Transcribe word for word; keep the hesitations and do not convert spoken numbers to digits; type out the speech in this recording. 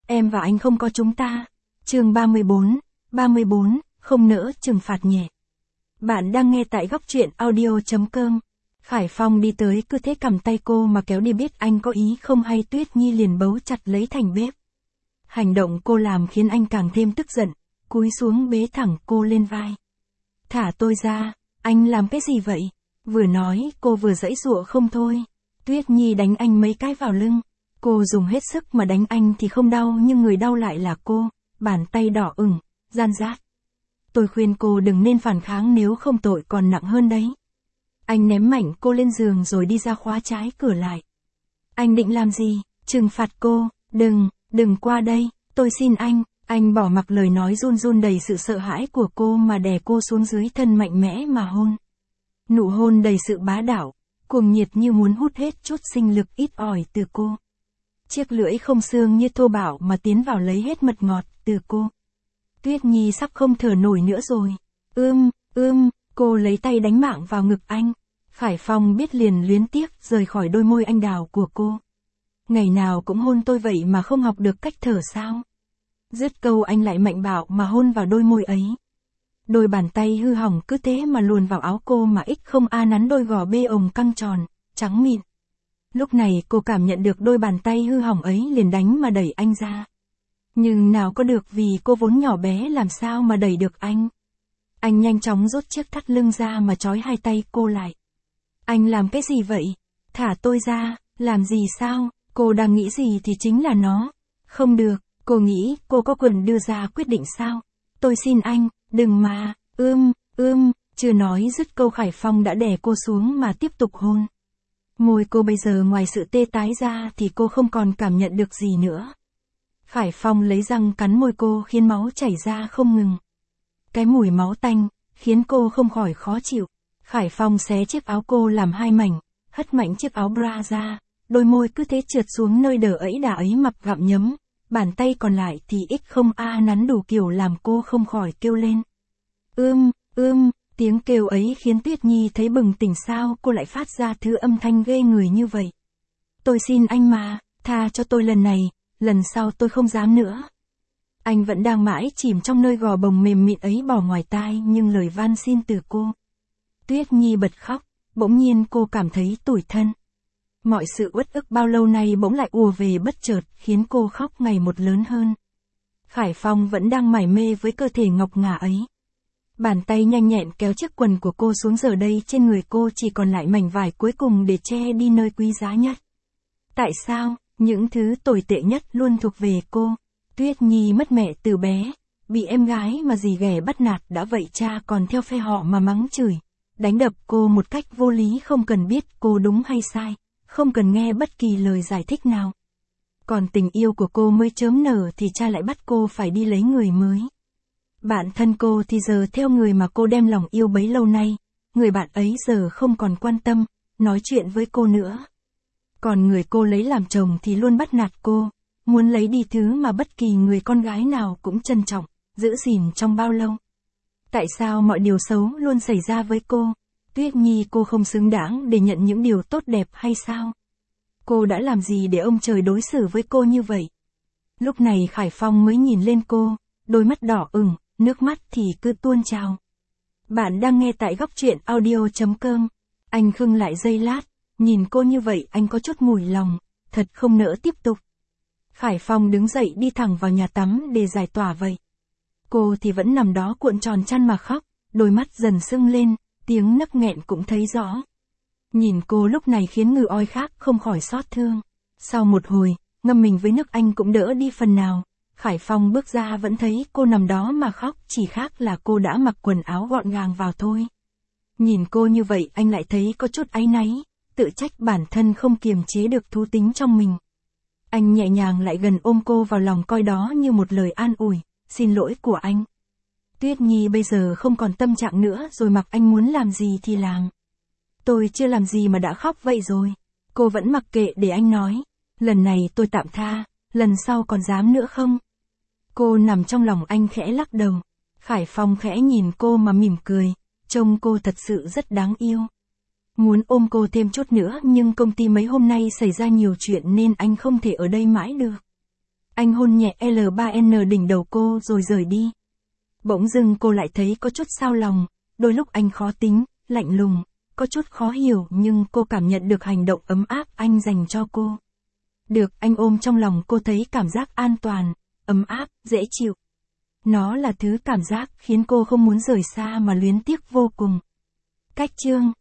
em và anh không có chúng ta. Chương ba mươi bốn, ba mươi bốn, không nỡ trừng phạt nhẹ. Bạn đang nghe tại góc truyện audio chấm com. Khải Phong đi tới cứ thế cầm tay cô mà kéo đi, biết anh có ý không hay Tuyết Nhi liền bấu chặt lấy thành bếp. Hành động cô làm khiến anh càng thêm tức giận, cúi xuống bế thẳng cô lên vai. Thả tôi ra, anh làm cái gì vậy? Vừa nói cô vừa giãy giụa không thôi. Tuyết Nhi đánh anh mấy cái vào lưng. Cô dùng hết sức mà đánh anh thì không đau, nhưng người đau lại là cô, bàn tay đỏ ửng, gian rát. Tôi khuyên cô đừng nên phản kháng, nếu không tội còn nặng hơn đấy. Anh ném mạnh cô lên giường rồi đi ra khóa trái cửa lại. Anh định làm gì? Trừng phạt cô? Đừng, đừng qua đây, tôi xin anh. Anh bỏ mặc lời nói run run đầy sự sợ hãi của cô mà đè cô xuống dưới thân mạnh mẽ mà hôn. Nụ hôn đầy sự bá đạo, cuồng nhiệt như muốn hút hết chút sinh lực ít ỏi từ cô. Chiếc lưỡi không xương như thô bạo mà tiến vào lấy hết mật ngọt từ cô. Tuyết Nhi sắp không thở nổi nữa rồi. Ưm, ưm, cô lấy tay đánh mạng vào ngực anh. Khải Phong biết liền luyến tiếc rời khỏi đôi môi anh đào của cô. Ngày nào cũng hôn tôi vậy mà không học được cách thở sao? Dứt câu anh lại mạnh bạo mà hôn vào đôi môi ấy. Đôi bàn tay hư hỏng cứ thế mà luồn vào áo cô mà ích không a nắn đôi gò bê ồng căng tròn, trắng mịn. Lúc này cô cảm nhận được đôi bàn tay hư hỏng ấy liền đánh mà đẩy anh ra. Nhưng nào có được, vì cô vốn nhỏ bé làm sao mà đẩy được anh. Anh nhanh chóng rút chiếc thắt lưng ra mà trói hai tay cô lại. Anh làm cái gì vậy? Thả tôi ra, làm gì sao? Cô đang nghĩ gì thì chính là nó. Không được, cô nghĩ cô có quyền đưa ra quyết định sao? Tôi xin anh, đừng mà, ưm, ưm, chưa nói dứt câu Khải Phong đã đè cô xuống mà tiếp tục hôn. Môi cô bây giờ ngoài sự tê tái ra thì cô không còn cảm nhận được gì nữa. Khải Phong lấy răng cắn môi cô khiến máu chảy ra không ngừng. Cái mùi máu tanh khiến cô không khỏi khó chịu. Khải Phong xé chiếc áo cô làm hai mảnh, hất mạnh chiếc áo bra ra, đôi môi cứ thế trượt xuống nơi đờ ấy đà ấy mập gặm nhấm, bàn tay còn lại thì ích không a nắn đủ kiểu làm cô không khỏi kêu lên. Ưm, ưm, tiếng kêu ấy khiến Tuyết Nhi thấy bừng tỉnh, sao cô lại phát ra thứ âm thanh ghê người như vậy. Tôi xin anh mà, tha cho tôi lần này, lần sau tôi không dám nữa. Anh vẫn đang mãi chìm trong nơi gò bồng mềm mịn ấy bỏ ngoài tai nhưng lời van xin từ cô. Tuyết Nhi bật khóc, bỗng nhiên cô cảm thấy tủi thân. Mọi sự uất ức bao lâu nay bỗng lại ùa về bất chợt khiến cô khóc ngày một lớn hơn. Khải Phong vẫn đang mải mê với cơ thể ngọc ngà ấy. Bàn tay nhanh nhẹn kéo chiếc quần của cô xuống, giờ đây trên người cô chỉ còn lại mảnh vải cuối cùng để che đi nơi quý giá nhất. Tại sao, những thứ tồi tệ nhất luôn thuộc về cô? Tuyết Nhi mất mẹ từ bé, bị em gái mà dì ghẻ bắt nạt, đã vậy cha còn theo phe họ mà mắng chửi, đánh đập cô một cách vô lý, không cần biết cô đúng hay sai, không cần nghe bất kỳ lời giải thích nào. Còn tình yêu của cô mới chớm nở thì cha lại bắt cô phải đi lấy người mới. Bạn thân cô thì giờ theo người mà cô đem lòng yêu bấy lâu nay, người bạn ấy giờ không còn quan tâm, nói chuyện với cô nữa. Còn người cô lấy làm chồng thì luôn bắt nạt cô, muốn lấy đi thứ mà bất kỳ người con gái nào cũng trân trọng, giữ gìn trong bao lâu. Tại sao mọi điều xấu luôn xảy ra với cô? Tuyết Nhi, cô không xứng đáng để nhận những điều tốt đẹp hay sao? Cô đã làm gì để ông trời đối xử với cô như vậy? Lúc này Khải Phong mới nhìn lên cô, đôi mắt đỏ ửng, nước mắt thì cứ tuôn trào. Bạn đang nghe tại góc truyện audio chấm com. Anh khựng lại giây lát, nhìn cô như vậy anh có chút mùi lòng, thật không nỡ tiếp tục. Khải Phong đứng dậy đi thẳng vào nhà tắm để giải tỏa vậy. Cô thì vẫn nằm đó cuộn tròn chăn mà khóc, đôi mắt dần sưng lên, tiếng nấc nghẹn cũng thấy rõ. Nhìn cô lúc này khiến người oi khác không khỏi xót thương. Sau một hồi, ngâm mình với nước anh cũng đỡ đi phần nào. Khải Phong bước ra vẫn thấy cô nằm đó mà khóc, chỉ khác là cô đã mặc quần áo gọn gàng vào thôi. Nhìn cô như vậy anh lại thấy có chút áy náy, tự trách bản thân không kiềm chế được thú tính trong mình. Anh nhẹ nhàng lại gần ôm cô vào lòng coi đó như một lời an ủi, xin lỗi của anh. Tuyết Nhi bây giờ không còn tâm trạng nữa rồi, mặc anh muốn làm gì thì làm. Tôi chưa làm gì mà đã khóc vậy rồi. Cô vẫn mặc kệ để anh nói. Lần này tôi tạm tha, lần sau còn dám nữa không? Cô nằm trong lòng anh khẽ lắc đầu. Khải Phong khẽ nhìn cô mà mỉm cười, trông cô thật sự rất đáng yêu. Muốn ôm cô thêm chút nữa nhưng công ty mấy hôm nay xảy ra nhiều chuyện nên anh không thể ở đây mãi được. Anh hôn nhẹ L ba N đỉnh đầu cô rồi rời đi. Bỗng dưng cô lại thấy có chút xao lòng, đôi lúc anh khó tính, lạnh lùng, có chút khó hiểu nhưng cô cảm nhận được hành động ấm áp anh dành cho cô. Được anh ôm trong lòng cô thấy cảm giác an toàn, ấm áp, dễ chịu. Nó là thứ cảm giác khiến cô không muốn rời xa mà luyến tiếc vô cùng. Cách chương